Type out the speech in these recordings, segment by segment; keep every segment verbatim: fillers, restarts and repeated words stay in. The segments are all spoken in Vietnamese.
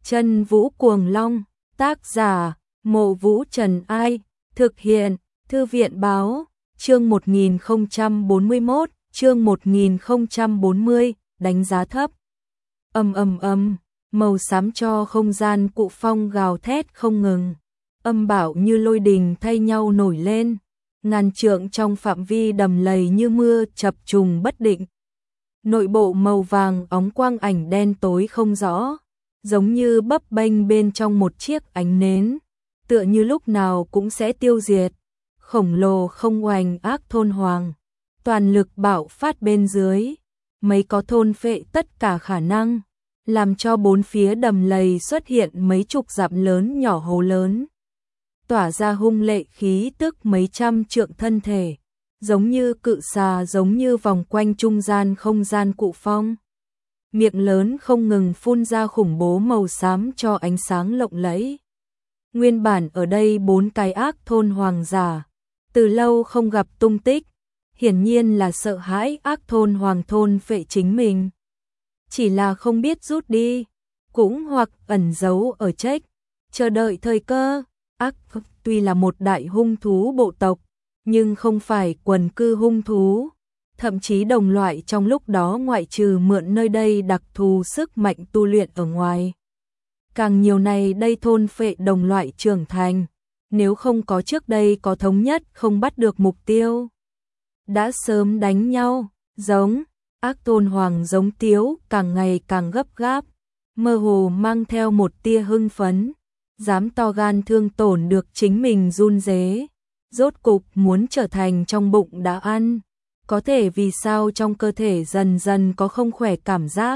Chân Vũ Cuồng Long, tác giả, Mộ Vũ Trần Ai, thực hiện, Thư viện Báo, chương một nghìn không trăm bốn mươi mốt, chương một nghìn không trăm bốn mươi, đánh giá thấp. Ầm ầm ầm, màu xám cho không gian cụ phong gào thét không ngừng, âm bạo như lôi đình thay nhau nổi lên, ngàn trượng trong phạm vi đầm lầy như mưa chập trùng bất định. Nội bộ màu vàng óng quang ảnh đen tối không rõ, giống như bấp bênh bên trong một chiếc ánh nến, tựa như lúc nào cũng sẽ tiêu diệt. Khổng lồ không oanh ác thôn hoàng, toàn lực bạo phát bên dưới, mấy có thôn phệ tất cả khả năng, làm cho bốn phía đầm lầy xuất hiện mấy chục dặm lớn nhỏ hố lớn, tỏa ra hung lệ khí tức mấy trăm trượng thân thể, giống như cự xà, giống như vòng quanh trung gian không gian cụ phong. Miệng lớn không ngừng phun ra khủng bố màu xám cho ánh sáng lộng lẫy. Nguyên bản ở đây bốn cái ác thôn hoàng giả, từ lâu không gặp tung tích, hiển nhiên là sợ hãi ác thôn hoàng thôn phệ chính mình. Chỉ là không biết rút đi, cũng hoặc ẩn giấu ở trách, chờ đợi thời cơ. Ác tuy là một đại hung thú bộ tộc, nhưng không phải quần cư hung thú, thậm chí đồng loại trong lúc đó ngoại trừ mượn nơi đây đặc thù sức mạnh tu luyện ở ngoài. Càng nhiều này đây thôn phệ đồng loại trưởng thành, nếu không có trước đây có thống nhất không bắt được mục tiêu, đã sớm đánh nhau, giống, ác thôn hoàng giống tiếu càng ngày càng gấp gáp, mơ hồ mang theo một tia hưng phấn, dám to gan thương tổn được chính mình run rế, rốt cục muốn trở thành trong bụng đã ăn, có thể vì sao trong cơ thể dần dần có không khỏe cảm giác.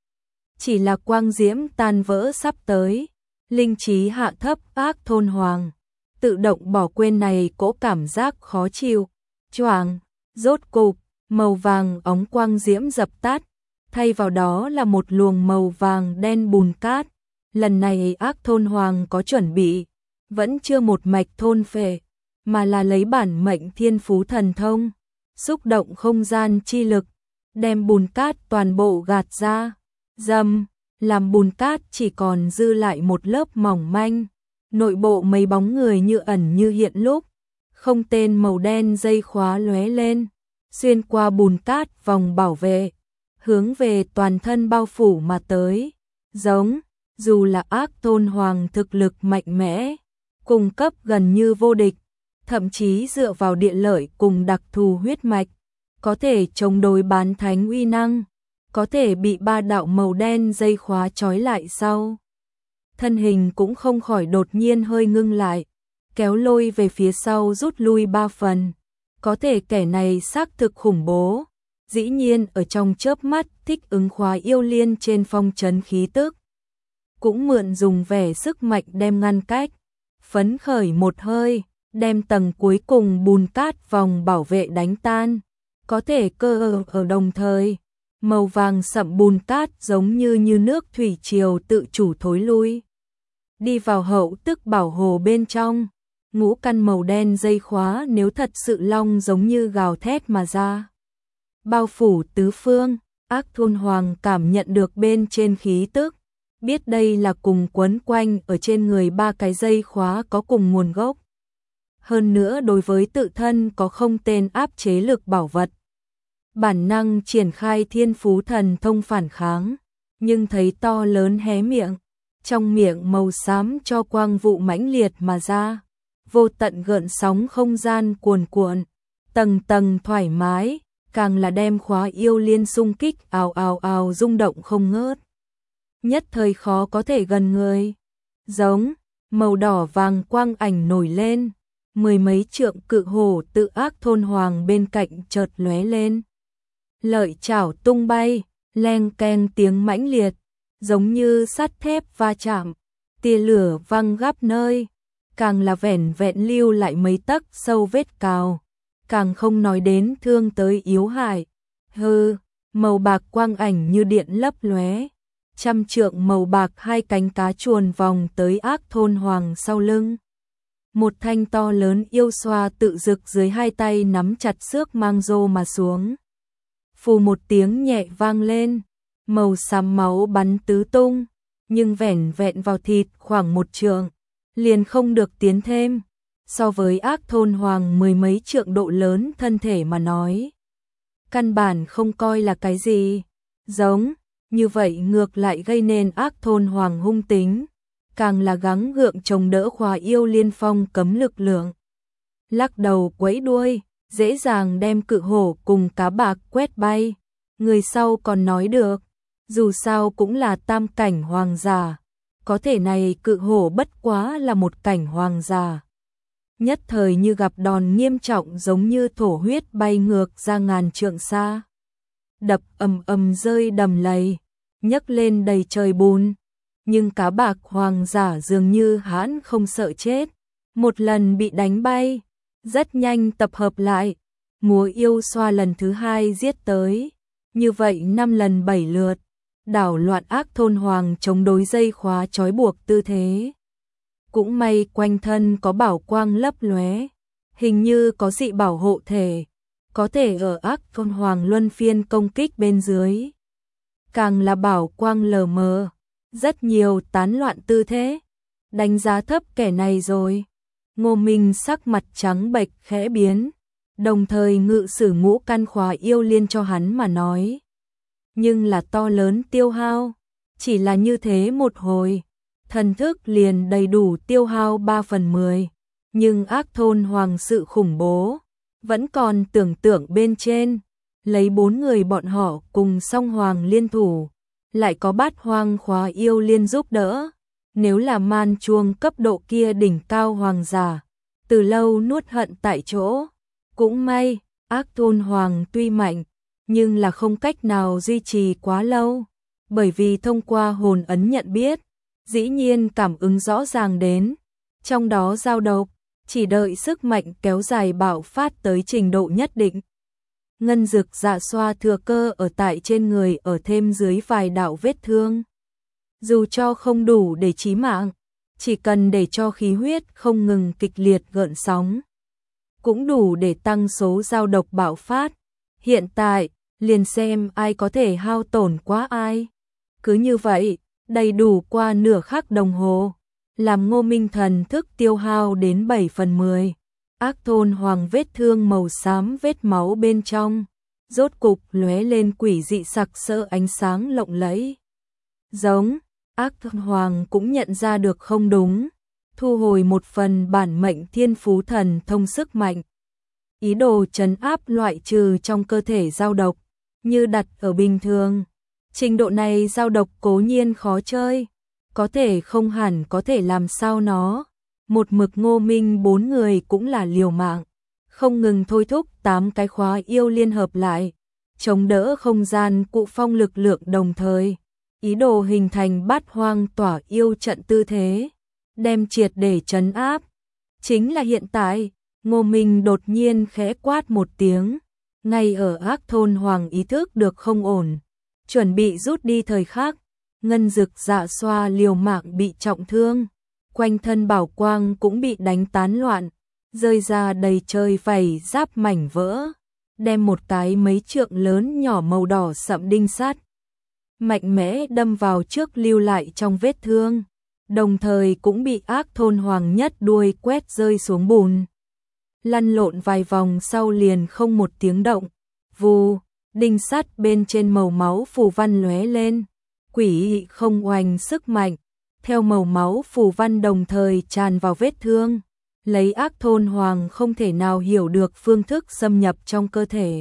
Chỉ là quang diễm tan vỡ sắp tới, linh trí hạ thấp ác thôn hoàng, tự động bỏ quên này cỗ cảm giác khó chịu, choàng, rốt cục, màu vàng óng quang diễm dập tắt, thay vào đó là một luồng màu vàng đen bùn cát. Lần này ác thôn hoàng có chuẩn bị, vẫn chưa một mạch thôn phệ, mà là lấy bản mệnh thiên phú thần thông, xúc động không gian chi lực, đem bùn cát toàn bộ gạt ra, dầm, làm bùn cát chỉ còn dư lại một lớp mỏng manh, nội bộ mấy bóng người như ẩn như hiện lúc, không tên màu đen dây khóa lóe lên, xuyên qua bùn cát vòng bảo vệ, hướng về toàn thân bao phủ mà tới, giống, dù là ác thôn hoàng thực lực mạnh mẽ, cung cấp gần như vô địch, thậm chí dựa vào địa lợi cùng đặc thù huyết mạch, có thể chống đối bán thánh uy năng, có thể bị ba đạo màu đen dây khóa trói lại sau. Thân hình cũng không khỏi đột nhiên hơi ngưng lại, kéo lôi về phía sau rút lui ba phần, có thể kẻ này xác thực khủng bố, dĩ nhiên ở trong chớp mắt thích ứng khóa yêu liên trên phong trấn khí tức. Cũng mượn dùng vẻ sức mạnh đem ngăn cách, phấn khởi một hơi, đem tầng cuối cùng bùn cát vòng bảo vệ đánh tan, có thể cơ ở, ở đồng thời, màu vàng sậm bùn cát giống như như nước thủy triều tự chủ thối lui, đi vào hậu tức bảo hồ bên trong, ngũ căn màu đen dây khóa nếu thật sự long giống như gào thét mà ra, bao phủ tứ phương. Ác thôn hoàng cảm nhận được bên trên khí tức, biết đây là cùng quấn quanh ở trên người ba cái dây khóa có cùng nguồn gốc. Hơn nữa đối với tự thân có không tên áp chế lực bảo vật. Bản năng triển khai thiên phú thần thông phản kháng, nhưng thấy to lớn hé miệng, trong miệng màu xám cho quang vụ mãnh liệt mà ra, vô tận gợn sóng không gian cuồn cuộn, tầng tầng thoải mái, càng là đem khóa yêu liên xung kích ào ào ào rung động không ngớt. Nhất thời khó có thể gần người, giống, màu đỏ vàng quang ảnh nổi lên, mười mấy trượng cự hổ tự ác thôn hoàng bên cạnh chợt lóe lên. Lợi chảo tung bay, leng keng tiếng mãnh liệt, giống như sắt thép va chạm, tia lửa văng gắp nơi, càng là vẻn vẹn lưu lại mấy tấc sâu vết cào, càng không nói đến thương tới yếu hại. Hừ, màu bạc quang ảnh như điện lấp lóe, trăm trượng màu bạc hai cánh cá chuồn vòng tới ác thôn hoàng sau lưng. Một thanh to lớn yêu xoa tự rực dưới hai tay nắm chặt xước mang rô mà xuống. Phù một tiếng nhẹ vang lên, màu xám máu bắn tứ tung, nhưng vẻn vẹn vào thịt khoảng một trượng, liền không được tiến thêm. So với ác thôn hoàng mười mấy trượng độ lớn thân thể mà nói, căn bản không coi là cái gì. Giống như vậy ngược lại gây nên ác thôn hoàng hung tính, càng là gắng gượng chống đỡ khóa yêu liên phong cấm lực lượng. Lắc đầu quẫy đuôi, dễ dàng đem cự hổ cùng cá bạc quét bay. Người sau còn nói được, dù sao cũng là tam cảnh hoàng giả, có thể này cự hổ bất quá là một cảnh hoàng giả. Nhất thời như gặp đòn nghiêm trọng, giống như thổ huyết bay ngược ra ngàn trượng xa. Đập ầm ầm rơi đầm lầy, nhấc lên đầy trời bùn. Nhưng cá bạc hoàng giả dường như hãn không sợ chết, một lần bị đánh bay, rất nhanh tập hợp lại, múa yêu xoa lần thứ hai giết tới. Như vậy năm lần bảy lượt, đảo loạn ác thôn hoàng chống đối dây khóa trói buộc tư thế. Cũng may quanh thân có bảo quang lấp lóe, hình như có dị bảo hộ thể, có thể ở ác thôn hoàng luân phiên công kích bên dưới. Càng là bảo quang lờ mờ, rất nhiều tán loạn tư thế. Đánh giá thấp kẻ này rồi. Ngô Minh sắc mặt trắng bệch khẽ biến, đồng thời ngự sử ngũ căn khóa yêu liên cho hắn mà nói. Nhưng là to lớn tiêu hao, chỉ là như thế một hồi, thần thức liền đầy đủ tiêu hao ba phần mười. Nhưng ác thôn hoàng sự khủng bố, vẫn còn tưởng tượng bên trên, lấy bốn người bọn họ cùng song hoàng liên thủ, lại có bát hoang khóa yêu liên giúp đỡ. Nếu là man chuông cấp độ kia đỉnh cao hoàng giả, từ lâu nuốt hận tại chỗ. Cũng may, ác thôn hoàng tuy mạnh, nhưng là không cách nào duy trì quá lâu, bởi vì thông qua hồn ấn nhận biết, dĩ nhiên cảm ứng rõ ràng đến, trong đó dao độc, chỉ đợi sức mạnh kéo dài bạo phát tới trình độ nhất định. Ngân dực dạ xoa thừa cơ ở tại trên người ở thêm dưới vài đạo vết thương. Dù cho không đủ để chí mạng, chỉ cần để cho khí huyết không ngừng kịch liệt gợn sóng, cũng đủ để tăng số dao độc bạo phát. Hiện tại, liền xem ai có thể hao tổn quá ai. Cứ như vậy, đầy đủ qua nửa khắc đồng hồ, làm Ngô Minh thần thức tiêu hao đến bảy phần mười. Ác thôn hoàng vết thương màu xám vết máu bên trong, rốt cục lóe lên quỷ dị sặc sỡ ánh sáng lộng lẫy. Giống, ác thôn hoàng cũng nhận ra được không đúng, thu hồi một phần bản mệnh thiên phú thần thông sức mạnh. Ý đồ trấn áp loại trừ trong cơ thể dao độc, như đặt ở bình thường. Trình độ này dao độc cố nhiên khó chơi, có thể không hẳn có thể làm sao nó. Một mực Ngô Minh bốn người cũng là liều mạng, không ngừng thôi thúc tám cái khóa yêu liên hợp lại, chống đỡ không gian cụ phong lực lượng đồng thời, ý đồ hình thành bát hoang tỏa yêu trận tư thế, đem triệt để trấn áp. Chính là hiện tại, Ngô Minh đột nhiên khẽ quát một tiếng, ngay ở ác thôn hoàng ý thức được không ổn, chuẩn bị rút đi thời khắc, ngân dực dạ xoa liều mạng bị trọng thương. Quanh thân bảo quang cũng bị đánh tán loạn, rơi ra đầy trời vảy giáp mảnh vỡ, đem một cái mấy trượng lớn nhỏ màu đỏ sậm đinh sắt mạnh mẽ đâm vào trước lưu lại trong vết thương, đồng thời cũng bị ác thôn hoàng nhất đuôi quét rơi xuống bùn. Lăn lộn vài vòng sau liền không một tiếng động, vù, đinh sắt bên trên màu máu phù văn lóe lên, quỷ không oanh sức mạnh. Theo màu máu phù văn đồng thời tràn vào vết thương, lấy ác thôn hoàng không thể nào hiểu được phương thức xâm nhập trong cơ thể.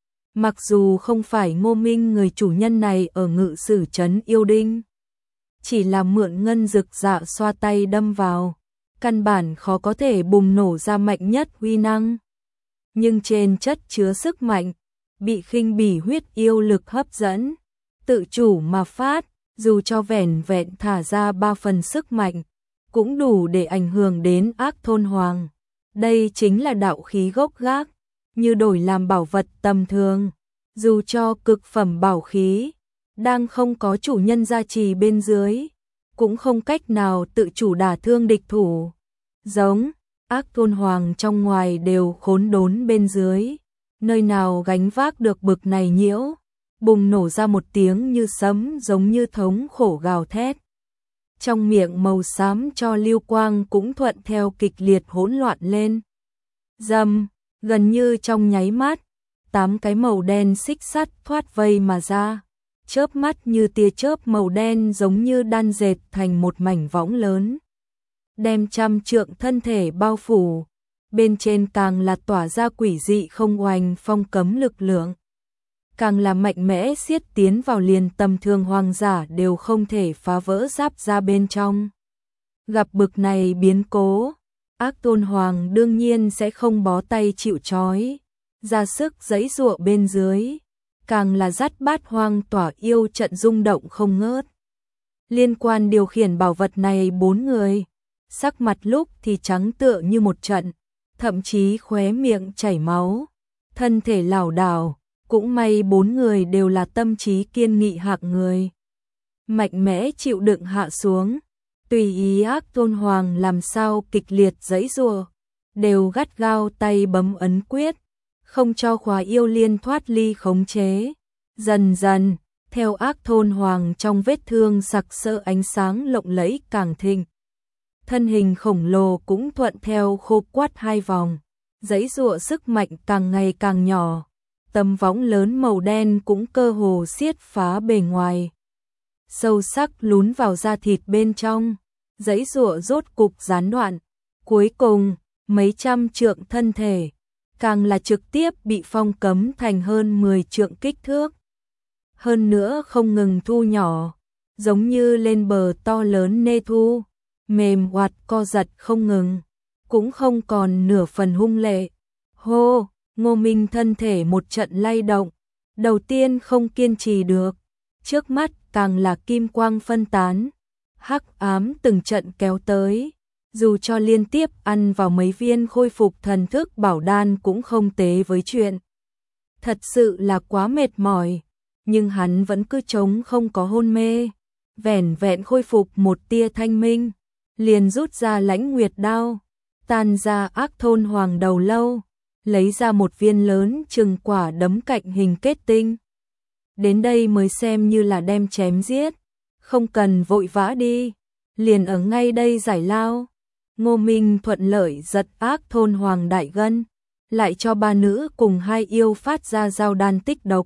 Mặc dù không phải Ngô Minh người chủ nhân này ở ngự sử trấn yêu đinh, chỉ là mượn ngân dực dạ xoa tay đâm vào, căn bản khó có thể bùng nổ ra mạnh nhất uy năng. Nhưng trên chất chứa sức mạnh, bị khinh bỉ huyết yêu lực hấp dẫn, tự chủ mà phát. Dù cho vẻn vẹn thả ra ba phần sức mạnh, cũng đủ để ảnh hưởng đến ác thôn hoàng. Đây chính là đạo khí gốc gác, như đổi làm bảo vật tầm thường. Dù cho cực phẩm bảo khí, đang không có chủ nhân gia trì bên dưới, cũng không cách nào tự chủ đả thương địch thủ. Giống, ác thôn hoàng trong ngoài đều khốn đốn bên dưới, nơi nào gánh vác được bực này nhiễu. Bùng nổ ra một tiếng như sấm giống như thống khổ gào thét, trong miệng màu xám cho lưu quang cũng thuận theo kịch liệt hỗn loạn lên. Rầm, gần như trong nháy mắt, tám cái màu đen xích sắt thoát vây mà ra, chớp mắt như tia chớp màu đen giống như đan dệt thành một mảnh võng lớn, đem trăm trượng thân thể bao phủ, bên trên càng là tỏa ra quỷ dị không oanh phong cấm lực lượng, càng là mạnh mẽ xiết tiến vào liền tầm thường hoàng giả đều không thể phá vỡ giáp ra bên trong. Gặp bực này biến cố, Ác Tôn Hoàng đương nhiên sẽ không bó tay chịu trói, ra sức giãy giụa bên dưới, càng là dắt Bát Hoang tỏa yêu trận rung động không ngớt. Liên quan điều khiển bảo vật này bốn người, sắc mặt lúc thì trắng tựa như một trận, thậm chí khóe miệng chảy máu, thân thể lảo đảo, cũng may bốn người đều là tâm trí kiên nghị hạng người. Mạnh mẽ chịu đựng hạ xuống, tùy ý Ác Tôn Hoàng làm sao kịch liệt giãy giụa, đều gắt gao tay bấm ấn quyết, không cho khóa yêu liên thoát ly khống chế. Dần dần, theo Ác Tôn Hoàng trong vết thương sặc sỡ ánh sáng lộng lẫy càng thịnh. Thân hình khổng lồ cũng thuận theo khô quắt hai vòng, giãy giụa sức mạnh càng ngày càng nhỏ, tấm võng lớn màu đen cũng cơ hồ xiết phá bề ngoài. Sâu sắc lún vào da thịt bên trong, giãy giụa rốt cục gián đoạn, cuối cùng, mấy trăm trượng thân thể, càng là trực tiếp bị phong cấm thành hơn mười trượng kích thước. Hơn nữa không ngừng thu nhỏ, giống như lên bờ to lớn nê thu, mềm oạt co giật không ngừng, cũng không còn nửa phần hung lệ. Hô, Ngô Minh thân thể một trận lay động, đầu tiên không kiên trì được, trước mắt càng là kim quang phân tán, hắc ám từng trận kéo tới, dù cho liên tiếp ăn vào mấy viên khôi phục thần thức bảo đan cũng không tế với chuyện. Thật sự là quá mệt mỏi, nhưng hắn vẫn cứ chống không có hôn mê, vẻn vẹn khôi phục một tia thanh minh, liền rút ra Lãnh Nguyệt đao, tan ra Ác Tôn Hoàng đầu lâu, lấy ra một viên lớn chừng quả đấm cạnh hình kết tinh. Đến đây mới xem như là đem chém giết, không cần vội vã đi, liền ở ngay đây giải lao. Ngô Minh thuận lợi giật Ác Tôn Hoàng đại gân, lại cho ba nữ cùng hai yêu phát ra giao đan tích độc.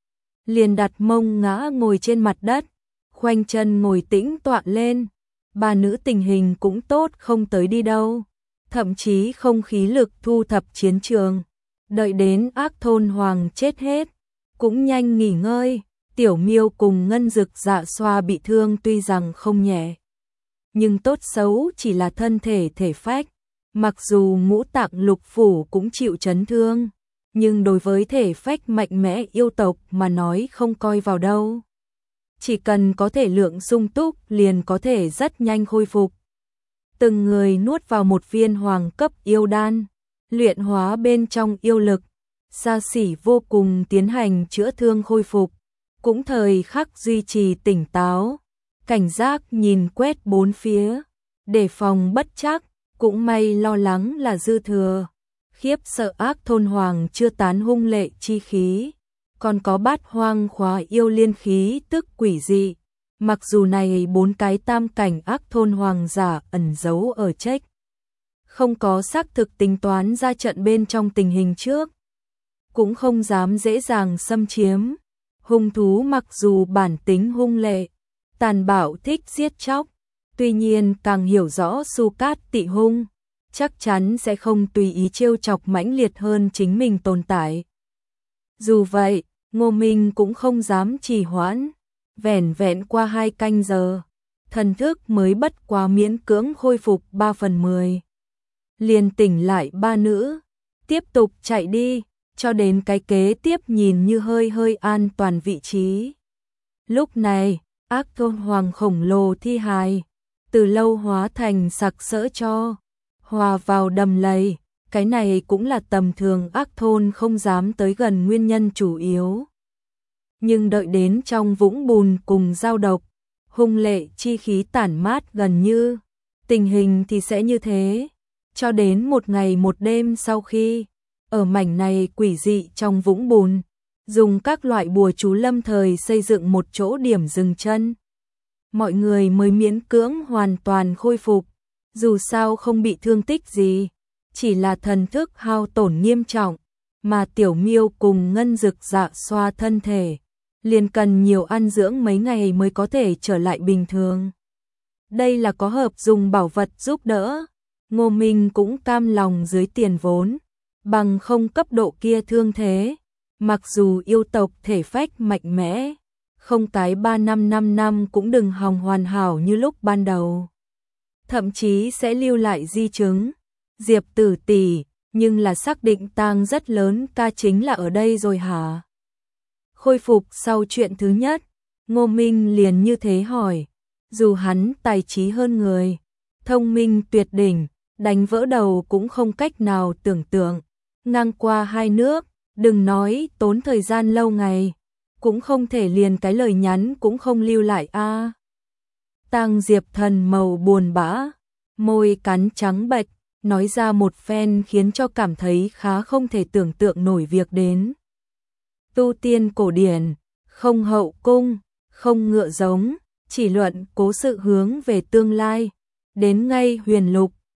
Liền đặt mông ngã ngồi trên mặt đất, khoanh chân ngồi tĩnh tọa lên, ba nữ tình hình cũng tốt không tới đi đâu, thậm chí không khí lực thu thập chiến trường, đợi đến Ác Tôn Hoàng chết hết, cũng nhanh nghỉ ngơi. Tiểu Miêu cùng Ngân Dực Dạ Xoa bị thương tuy rằng không nhẹ, nhưng tốt xấu chỉ là thân thể thể phách, mặc dù ngũ tạng lục phủ cũng chịu chấn thương, nhưng đối với thể phách mạnh mẽ yêu tộc mà nói không coi vào đâu. Chỉ cần có thể lượng sung túc liền có thể rất nhanh khôi phục. Từng người nuốt vào một viên hoàng cấp yêu đan, luyện hóa bên trong yêu lực, xa xỉ vô cùng tiến hành chữa thương khôi phục, cũng thời khắc duy trì tỉnh táo, cảnh giác nhìn quét bốn phía, đề phòng bất chắc, cũng may lo lắng là dư thừa, khiếp sợ Ác Tôn Hoàng chưa tán hung lệ chi khí, còn có Bát Hoang khóa yêu liên khí tức quỷ dị, mặc dù này bốn cái tam cảnh Ác Tôn Hoàng giả ẩn giấu ở trách, không có xác thực tính toán ra trận bên trong tình hình trước, cũng không dám dễ dàng xâm chiếm. Hung thú mặc dù bản tính hung lệ, tàn bạo thích giết chóc, tuy nhiên càng hiểu rõ Su Cát Tị hung, chắc chắn sẽ không tùy ý trêu chọc mãnh liệt hơn chính mình tồn tại. Dù vậy, Ngô Minh cũng không dám trì hoãn, vẻn vẹn qua hai canh giờ, thần thức mới bất quá miễn cưỡng khôi phục ba phần mười. Liền tỉnh lại ba nữ, tiếp tục chạy đi, cho đến cái kế tiếp nhìn như hơi hơi an toàn vị trí. Lúc này, Ác Tôn Hoàng khổng lồ thi hài, từ lâu hóa thành sặc sỡ cho, hòa vào đầm lầy, cái này cũng là tầm thường Ác Tôn không dám tới gần nguyên nhân chủ yếu. Nhưng đợi đến trong vũng bùn cùng giao độc, hung lệ chi khí tản mát gần như, tình hình thì sẽ như thế, cho đến một ngày một đêm sau khi ở mảnh này quỷ dị trong vũng bùn, dùng các loại bùa chú lâm thời xây dựng một chỗ điểm dừng chân. mọi người mới miễn cưỡng hoàn toàn khôi phục, dù sao không bị thương tích gì, chỉ là thần thức hao tổn nghiêm trọng, mà Tiểu Miêu cùng Ngân Dực Dạ xoa thân thể, liền cần nhiều ăn dưỡng mấy ngày mới có thể trở lại bình thường. Đây là có hợp dùng bảo vật giúp đỡ, Ngô Minh cũng cam lòng dưới tiền vốn, bằng không cấp độ kia thương thế, mặc dù yêu tộc thể phách mạnh mẽ, không cái ba năm năm năm cũng đừng hòng hoàn hảo như lúc ban đầu. Thậm chí sẽ lưu lại di chứng. Diệp Tử tỷ, nhưng là xác định tang rất lớn ca chính là ở đây rồi hả? Khôi phục sau chuyện thứ nhất, Ngô Minh liền như thế hỏi, dù hắn tài trí hơn người, thông minh tuyệt đỉnh, đánh vỡ đầu cũng không cách nào tưởng tượng, ngang qua hai nước, đừng nói tốn thời gian lâu ngày, cũng không thể liền cái lời nhắn cũng không lưu lại a. À. Tang Diệp Thần màu buồn bã, môi cắn trắng bệch, nói ra một phen khiến cho cảm thấy khá không thể tưởng tượng nổi việc đến. Tu tiên cổ điển, không hậu cung, không ngựa giống, chỉ luận cố sự hướng về tương lai, đến ngay huyền lục,